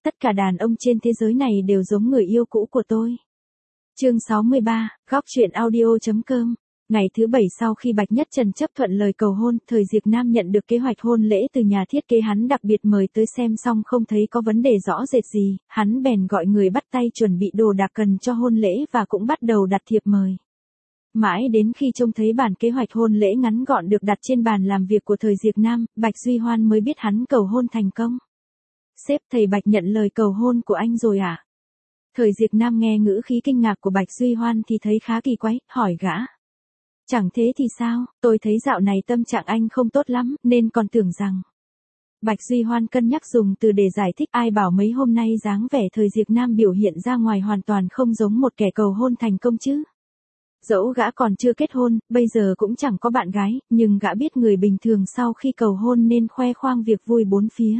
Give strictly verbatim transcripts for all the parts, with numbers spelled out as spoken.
tất cả đàn ông trên thế giới này đều giống người yêu cũ của tôi. Chương sáu mươi ba, góc truyện audio chấm com. Ngày thứ bảy sau khi Bạch Nhất Trần chấp thuận lời cầu hôn, Thời Diệp Nam nhận được kế hoạch hôn lễ từ nhà thiết kế hắn đặc biệt mời tới xem xong không thấy có vấn đề rõ rệt gì, hắn bèn gọi người bắt tay chuẩn bị đồ đạc cần cho hôn lễ và cũng bắt đầu đặt thiệp mời. Mãi đến khi trông thấy bản kế hoạch hôn lễ ngắn gọn được đặt trên bàn làm việc của Thời Diệp Nam, Bạch Duy Hoan mới biết hắn cầu hôn thành công. Sếp, thầy Bạch nhận lời cầu hôn của anh rồi à? Thời Diệp Nam nghe ngữ khí kinh ngạc của Bạch Duy Hoan thì thấy khá kỳ quái, hỏi gã. Chẳng thế thì sao, tôi thấy dạo này tâm trạng anh không tốt lắm, nên còn tưởng rằng. Bạch Duy Hoan cân nhắc dùng từ để giải thích, ai bảo mấy hôm nay dáng vẻ Thời Diệp Nam biểu hiện ra ngoài hoàn toàn không giống một kẻ cầu hôn thành công chứ. Dẫu gã còn chưa kết hôn, bây giờ cũng chẳng có bạn gái, nhưng gã biết người bình thường sau khi cầu hôn nên khoe khoang việc vui bốn phía.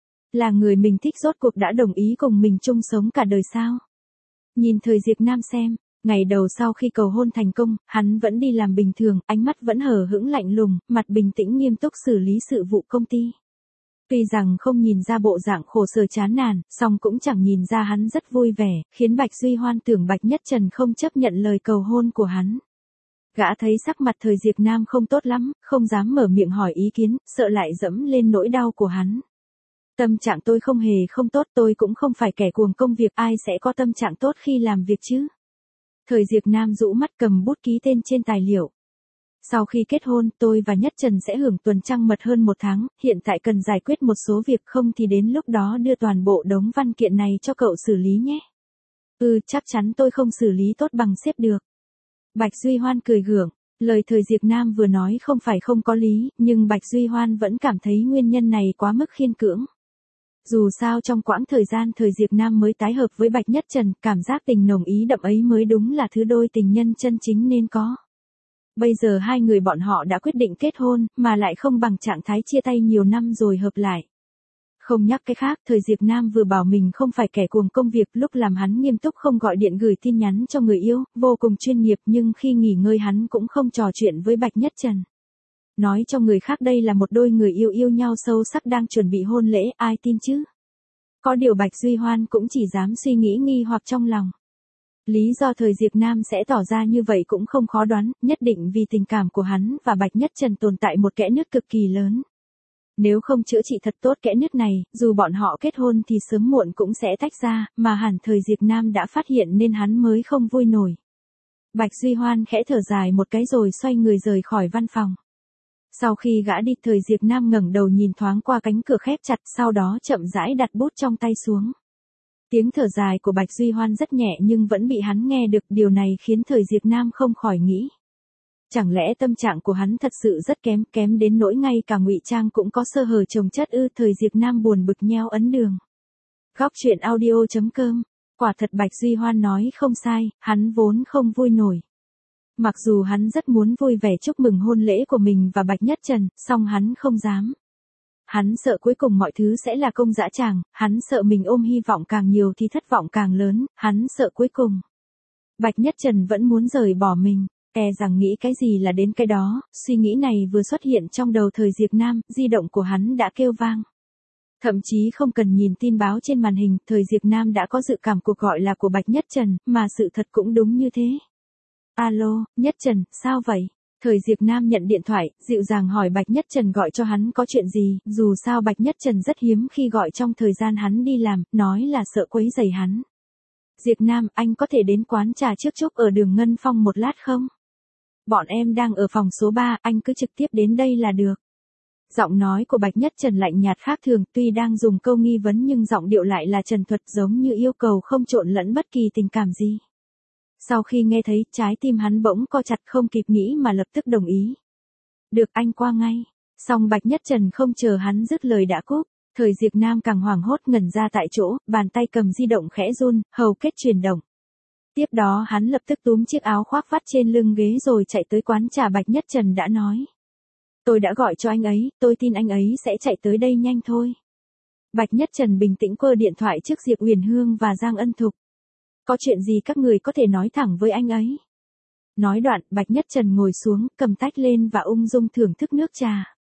Là người mình thích rốt cuộc đã đồng ý cùng mình chung sống cả đời sao? Nhìn Thời Diệp Nam xem, ngày đầu sau khi cầu hôn thành công, hắn vẫn đi làm bình thường, ánh mắt vẫn hờ hững lạnh lùng, mặt bình tĩnh nghiêm túc xử lý sự vụ công ty. Tuy rằng không nhìn ra bộ dạng khổ sở chán nản, song cũng chẳng nhìn ra hắn rất vui vẻ, khiến Bạch Duy Hoan tưởng Bạch Nhất Trần không chấp nhận lời cầu hôn của hắn. Gã thấy sắc mặt Thời Diệp Nam không tốt lắm, không dám mở miệng hỏi ý kiến, sợ lại dẫm lên nỗi đau của hắn. Tâm trạng tôi không hề không tốt, tôi cũng không phải kẻ cuồng công việc, ai sẽ có tâm trạng tốt khi làm việc chứ? Thời Diệp Nam rũ mắt cầm bút ký tên trên tài liệu. Sau khi kết hôn, tôi và Nhất Trần sẽ hưởng tuần trăng mật hơn một tháng, hiện tại cần giải quyết một số việc, không thì đến lúc đó đưa toàn bộ đống văn kiện này cho cậu xử lý nhé. Ừ, chắc chắn tôi không xử lý tốt bằng sếp được. Bạch Duy Hoan cười gượng, lời Thời Diệp Nam vừa nói không phải không có lý, nhưng Bạch Duy Hoan vẫn cảm thấy nguyên nhân này quá mức khiên cưỡng. Dù sao trong quãng thời gian Thời Diệp Nam mới tái hợp với Bạch Nhất Trần, cảm giác tình nồng ý đậm ấy mới đúng là thứ đôi tình nhân chân chính nên có. Bây giờ hai người bọn họ đã quyết định kết hôn, mà lại không bằng trạng thái chia tay nhiều năm rồi hợp lại. Không nhắc cái khác, Thời Diệp Nam vừa bảo mình không phải kẻ cuồng công việc, lúc làm hắn nghiêm túc không gọi điện gửi tin nhắn cho người yêu, vô cùng chuyên nghiệp, nhưng khi nghỉ ngơi hắn cũng không trò chuyện với Bạch Nhất Trần. Nói cho người khác đây là một đôi người yêu yêu nhau sâu sắc đang chuẩn bị hôn lễ, ai tin chứ? Có điều Bạch Duy Hoan cũng chỉ dám suy nghĩ nghi hoặc trong lòng. Lý do Thời Diệp Nam sẽ tỏ ra như vậy cũng không khó đoán, nhất định vì tình cảm của hắn và Bạch Nhất Trần tồn tại một kẽ nứt cực kỳ lớn. Nếu không chữa trị thật tốt kẽ nứt này, dù bọn họ kết hôn thì sớm muộn cũng sẽ tách ra, mà hẳn Thời Diệp Nam đã phát hiện nên hắn mới không vui nổi. Bạch Duy Hoan khẽ thở dài một cái rồi xoay người rời khỏi văn phòng. Sau khi gã đi, Thời Diệp Nam ngẩng đầu nhìn thoáng qua cánh cửa khép chặt, sau đó chậm rãi đặt bút trong tay xuống. Tiếng thở dài của Bạch Duy Hoan rất nhẹ nhưng vẫn bị hắn nghe được, điều này khiến Thời Diệp Nam không khỏi nghĩ. Chẳng lẽ tâm trạng của hắn thật sự rất kém, kém đến nỗi ngay cả ngụy trang cũng có sơ hở chồng chất ư? Thời Diệp Nam buồn bực nheo ấn đường. Góc truyện audio chấm com. Quả thật Bạch Duy Hoan nói không sai, hắn vốn không vui nổi. Mặc dù hắn rất muốn vui vẻ chúc mừng hôn lễ của mình và Bạch Nhất Trần, song hắn không dám. Hắn sợ cuối cùng mọi thứ sẽ là công dã tràng, hắn sợ mình ôm hy vọng càng nhiều thì thất vọng càng lớn, hắn sợ cuối cùng Bạch Nhất Trần vẫn muốn rời bỏ mình, e rằng nghĩ cái gì là đến cái đó. Suy nghĩ này vừa xuất hiện trong đầu Thời Diệp Nam, di động của hắn đã kêu vang. Thậm chí không cần nhìn tin báo trên màn hình, Thời Diệp Nam đã có dự cảm cuộc gọi là của Bạch Nhất Trần, mà sự thật cũng đúng như thế. Alo, Nhất Trần, sao vậy? Thời Diệp Nam nhận điện thoại, dịu dàng hỏi Bạch Nhất Trần gọi cho hắn có chuyện gì, dù sao Bạch Nhất Trần rất hiếm khi gọi trong thời gian hắn đi làm, nói là sợ quấy rầy hắn. Diệp Nam, anh có thể đến quán trà trước Trúc ở đường Ngân Phong một lát không? Bọn em đang ở phòng số ba, anh cứ trực tiếp đến đây là được. Giọng nói của Bạch Nhất Trần lạnh nhạt khác thường, tuy đang dùng câu nghi vấn nhưng giọng điệu lại là trần thuật, giống như yêu cầu không trộn lẫn bất kỳ tình cảm gì. Sau khi nghe thấy, trái tim hắn bỗng co chặt, không kịp nghĩ mà lập tức đồng ý. Được, anh qua ngay. Song Bạch Nhất Trần không chờ hắn dứt lời đã cúp. Thời Diệp Nam càng hoảng hốt ngẩn ra tại chỗ, bàn tay cầm di động khẽ run, hầu kết chuyển động. Tiếp đó hắn lập tức túm chiếc áo khoác vắt trên lưng ghế rồi chạy tới quán trà Bạch Nhất Trần đã nói. Tôi đã gọi cho anh ấy, tôi tin anh ấy sẽ chạy tới đây nhanh thôi. Bạch Nhất Trần bình tĩnh quơ điện thoại trước Diệp Uyển Hương và Giang Ân Thục. Có chuyện gì các người có thể nói thẳng với anh ấy. Nói đoạn, Bạch Nhất Trần ngồi xuống, cầm tách lên và ung dung thưởng thức nước trà.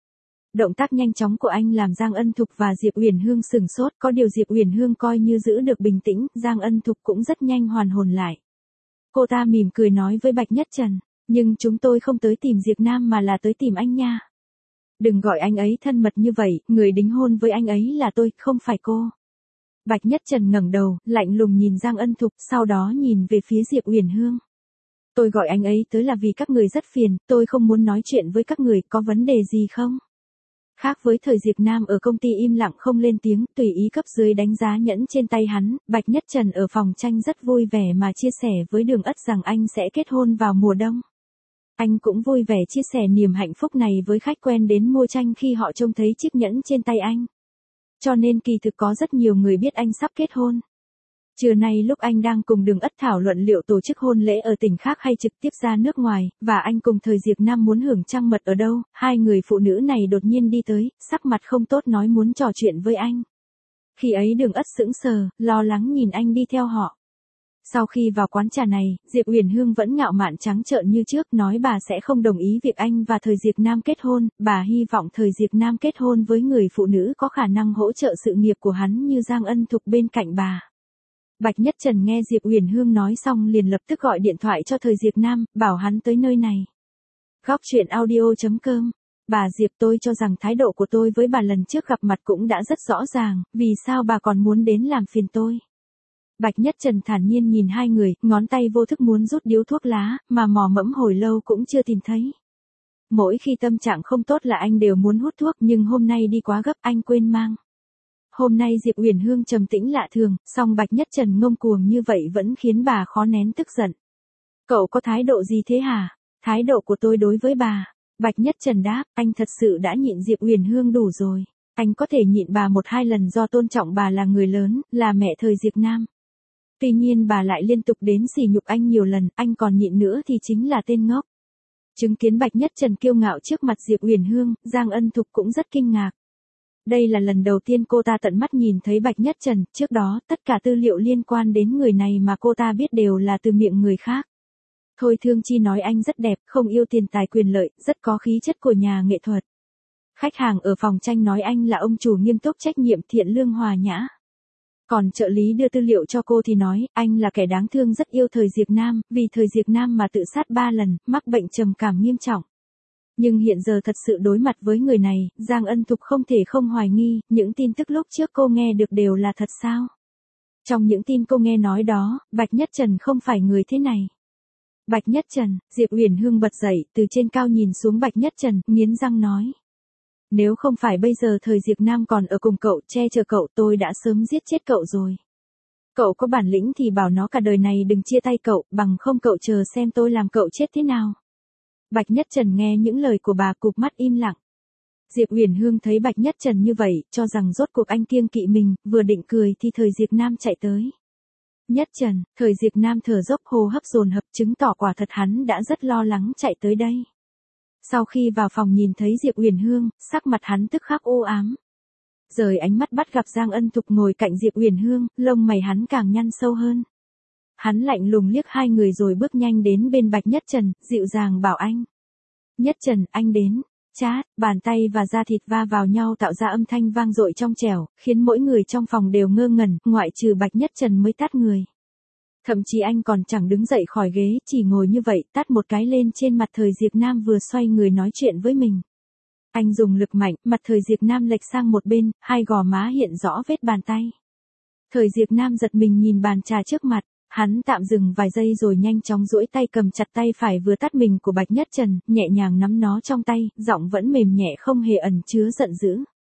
Động tác nhanh chóng của anh làm Giang Ân Thục và Diệp Uyển Hương sửng sốt, có điều Diệp Uyển Hương coi như giữ được bình tĩnh, Giang Ân Thục cũng rất nhanh hoàn hồn lại. Cô ta mỉm cười nói với Bạch Nhất Trần, nhưng chúng tôi không tới tìm Diệp Nam mà là tới tìm anh nha. Đừng gọi anh ấy thân mật như vậy, người đính hôn với anh ấy là tôi, không phải cô. Bạch Nhất Trần ngẩng đầu, lạnh lùng nhìn Giang Ân Thục, sau đó nhìn về phía Diệp Uyển Hương. Tôi gọi anh ấy tới là vì các người rất phiền, tôi không muốn nói chuyện với các người, có vấn đề gì không? Khác với thời Diệp Nam ở công ty im lặng không lên tiếng, tùy ý cấp dưới đánh giá nhẫn trên tay hắn, Bạch Nhất Trần ở phòng tranh rất vui vẻ mà chia sẻ với Đường Ất rằng anh sẽ kết hôn vào mùa đông. Anh cũng vui vẻ chia sẻ niềm hạnh phúc này với khách quen đến mua tranh khi họ trông thấy chiếc nhẫn trên tay anh. Cho nên kỳ thực có rất nhiều người biết anh sắp kết hôn. Trưa nay lúc anh đang cùng Đường Ất thảo luận liệu tổ chức hôn lễ ở tỉnh khác hay trực tiếp ra nước ngoài, và anh cùng thời Diệp Nam muốn hưởng trăng mật ở đâu, hai người phụ nữ này đột nhiên đi tới, sắc mặt không tốt nói muốn trò chuyện với anh. Khi ấy Đường Ất sững sờ, lo lắng nhìn anh đi theo họ. Sau khi vào quán trà này, Diệp Uyển Hương vẫn ngạo mạn trắng trợn như trước, nói bà sẽ không đồng ý việc anh và thời Diệp Nam kết hôn, bà hy vọng thời Diệp Nam kết hôn với người phụ nữ có khả năng hỗ trợ sự nghiệp của hắn như Giang Ân Thục bên cạnh bà. Bạch Nhất Trần nghe Diệp Uyển Hương nói xong liền lập tức gọi điện thoại cho thời Diệp Nam, bảo hắn tới nơi này. Góc truyện audio chấm com. Bà Diệp, tôi cho rằng thái độ của tôi với bà lần trước gặp mặt cũng đã rất rõ ràng, vì sao bà còn muốn đến làm phiền tôi? Bạch Nhất Trần thản nhiên nhìn hai người, ngón tay vô thức muốn rút điếu thuốc lá, mà mò mẫm hồi lâu cũng chưa tìm thấy. Mỗi khi tâm trạng không tốt là anh đều muốn hút thuốc, nhưng hôm nay đi quá gấp anh quên mang. Hôm nay Diệp Uyển Hương trầm tĩnh lạ thường, song Bạch Nhất Trần ngông cuồng như vậy vẫn khiến bà khó nén tức giận. Cậu có thái độ gì thế hả? Thái độ của tôi đối với bà. Bạch Nhất Trần đáp, anh thật sự đã nhịn Diệp Uyển Hương đủ rồi. Anh có thể nhịn bà một hai lần do tôn trọng bà là người lớn, là mẹ thời Diệp Nam. Tuy nhiên bà lại liên tục đến sỉ nhục anh nhiều lần, anh còn nhịn nữa thì chính là tên ngốc. Chứng kiến Bạch Nhất Trần kiêu ngạo trước mặt Diệp Uyển Hương, Giang Ân Thục cũng rất kinh ngạc. Đây là lần đầu tiên cô ta tận mắt nhìn thấy Bạch Nhất Trần, trước đó tất cả tư liệu liên quan đến người này mà cô ta biết đều là từ miệng người khác. Thôi Thương Chi nói anh rất đẹp, không yêu tiền tài quyền lợi, rất có khí chất của nhà nghệ thuật. Khách hàng ở phòng tranh nói anh là ông chủ nghiêm túc trách nhiệm thiện lương hòa nhã. Còn trợ lý đưa tư liệu cho cô thì nói, anh là kẻ đáng thương rất yêu thời Diệp Nam, vì thời Diệp Nam mà tự sát ba lần, mắc bệnh trầm cảm nghiêm trọng. Nhưng hiện giờ thật sự đối mặt với người này, Giang Ân Thục không thể không hoài nghi, những tin tức lúc trước cô nghe được đều là thật sao? Trong những tin cô nghe nói đó, Bạch Nhất Trần không phải người thế này. Bạch Nhất Trần, Diệp Uyển Hương bật dậy, từ trên cao nhìn xuống Bạch Nhất Trần, nghiến răng nói. Nếu không phải bây giờ thời Diệp Nam còn ở cùng cậu, che chở cậu, tôi đã sớm giết chết cậu rồi. Cậu có bản lĩnh thì bảo nó cả đời này đừng chia tay cậu, bằng không cậu chờ xem tôi làm cậu chết thế nào. Bạch Nhất Trần nghe những lời của bà cụp mắt im lặng. Diệp Uyển Hương thấy Bạch Nhất Trần như vậy, cho rằng rốt cuộc anh kiêng kỵ mình, vừa định cười thì thời Diệp Nam chạy tới. Nhất Trần, thời Diệp Nam thở dốc hô hấp dồn dập chứng tỏ quả thật hắn đã rất lo lắng chạy tới đây. Sau khi vào phòng nhìn thấy Diệp Uyển Hương, sắc mặt hắn tức khắc u ám. Rời ánh mắt bắt gặp Giang Ân Thục ngồi cạnh Diệp Uyển Hương, lông mày hắn càng nhăn sâu hơn. Hắn lạnh lùng liếc hai người rồi bước nhanh đến bên Bạch Nhất Trần, dịu dàng bảo anh. Nhất Trần, anh đến. Chát, bàn tay và da thịt va vào nhau tạo ra âm thanh vang dội trong trẻo, khiến mỗi người trong phòng đều ngơ ngẩn, ngoại trừ Bạch Nhất Trần mới tát người. Thậm chí anh còn chẳng đứng dậy khỏi ghế, chỉ ngồi như vậy, tát một cái lên trên mặt thời Diệp Nam vừa xoay người nói chuyện với mình. Anh dùng lực mạnh, mặt thời Diệp Nam lệch sang một bên, hai gò má hiện rõ vết bàn tay. Thời Diệp Nam giật mình nhìn bàn trà trước mặt, hắn tạm dừng vài giây rồi nhanh chóng duỗi tay cầm chặt tay phải vừa tát mình của Bạch Nhất Trần, nhẹ nhàng nắm nó trong tay, giọng vẫn mềm nhẹ không hề ẩn chứa giận dữ.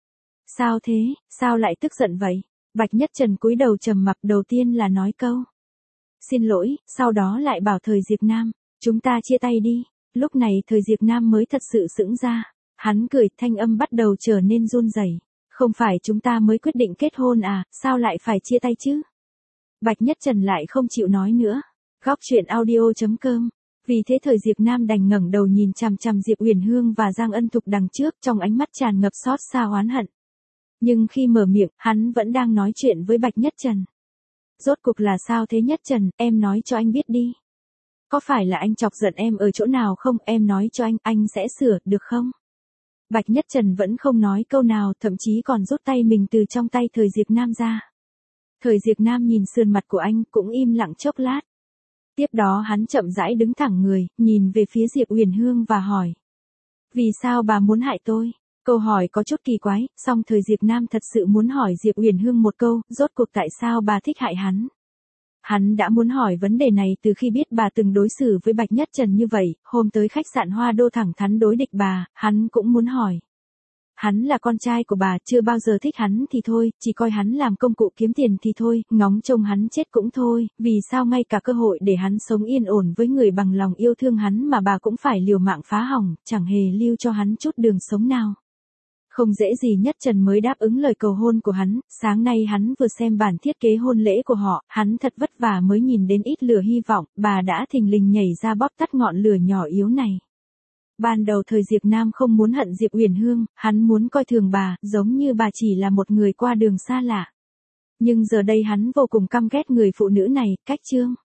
Sao thế, sao lại tức giận vậy? Bạch Nhất Trần cúi đầu trầm mặc, đầu tiên là nói câu xin lỗi, sau đó lại bảo thời Diệp Nam, chúng ta chia tay đi. Lúc này thời Diệp Nam mới thật sự sững ra, hắn cười, thanh âm bắt đầu trở nên run rẩy. Không phải chúng ta mới quyết định kết hôn à, sao lại phải chia tay chứ? Bạch Nhất Trần lại không chịu nói nữa. Góc truyện audio chấm com. Vì thế thời Diệp Nam đành ngẩng đầu nhìn chằm chằm Diệp Uyển Hương và Giang Ân Thục đằng trước, trong ánh mắt tràn ngập xót xa oán hận. Nhưng khi mở miệng, hắn vẫn đang nói chuyện với Bạch Nhất Trần. Rốt cuộc là sao thế Nhất Trần, em nói cho anh biết đi. Có phải là anh chọc giận em ở chỗ nào không, em nói cho anh, anh sẽ sửa, được không? Bạch Nhất Trần vẫn không nói câu nào, thậm chí còn rút tay mình từ trong tay Thời Diệp Nam ra. Thời Diệp Nam nhìn sườn mặt của anh cũng im lặng chốc lát. Tiếp đó hắn chậm rãi đứng thẳng người, nhìn về phía Diệp Uyển Hương và hỏi. Vì sao bà muốn hại tôi? Câu hỏi có chút kỳ quái, song Thời Diệp Nam thật sự muốn hỏi Diệp Uyển Hương một câu, rốt cuộc tại sao bà thích hại hắn? Hắn đã muốn hỏi vấn đề này từ khi biết bà từng đối xử với Bạch Nhất Trần như vậy, hôm tới khách sạn Hoa Đô thẳng thắn đối địch bà, hắn cũng muốn hỏi. Hắn là con trai của bà, chưa bao giờ thích hắn thì thôi, chỉ coi hắn làm công cụ kiếm tiền thì thôi, ngóng trông hắn chết cũng thôi, vì sao ngay cả cơ hội để hắn sống yên ổn với người bằng lòng yêu thương hắn mà bà cũng phải liều mạng phá hỏng, chẳng hề lưu cho hắn chút đường sống nào. Không dễ gì Nhất Trần mới đáp ứng lời cầu hôn của hắn, sáng nay hắn vừa xem bản thiết kế hôn lễ của họ, hắn thật vất vả mới nhìn đến ít lửa hy vọng, bà đã thình lình nhảy ra bóp tắt ngọn lửa nhỏ yếu này. Ban đầu Thời Diệp Nam không muốn hận Diệp Uyển Hương, hắn muốn coi thường bà, giống như bà chỉ là một người qua đường xa lạ. Nhưng giờ đây hắn vô cùng căm ghét người phụ nữ này, cách trương.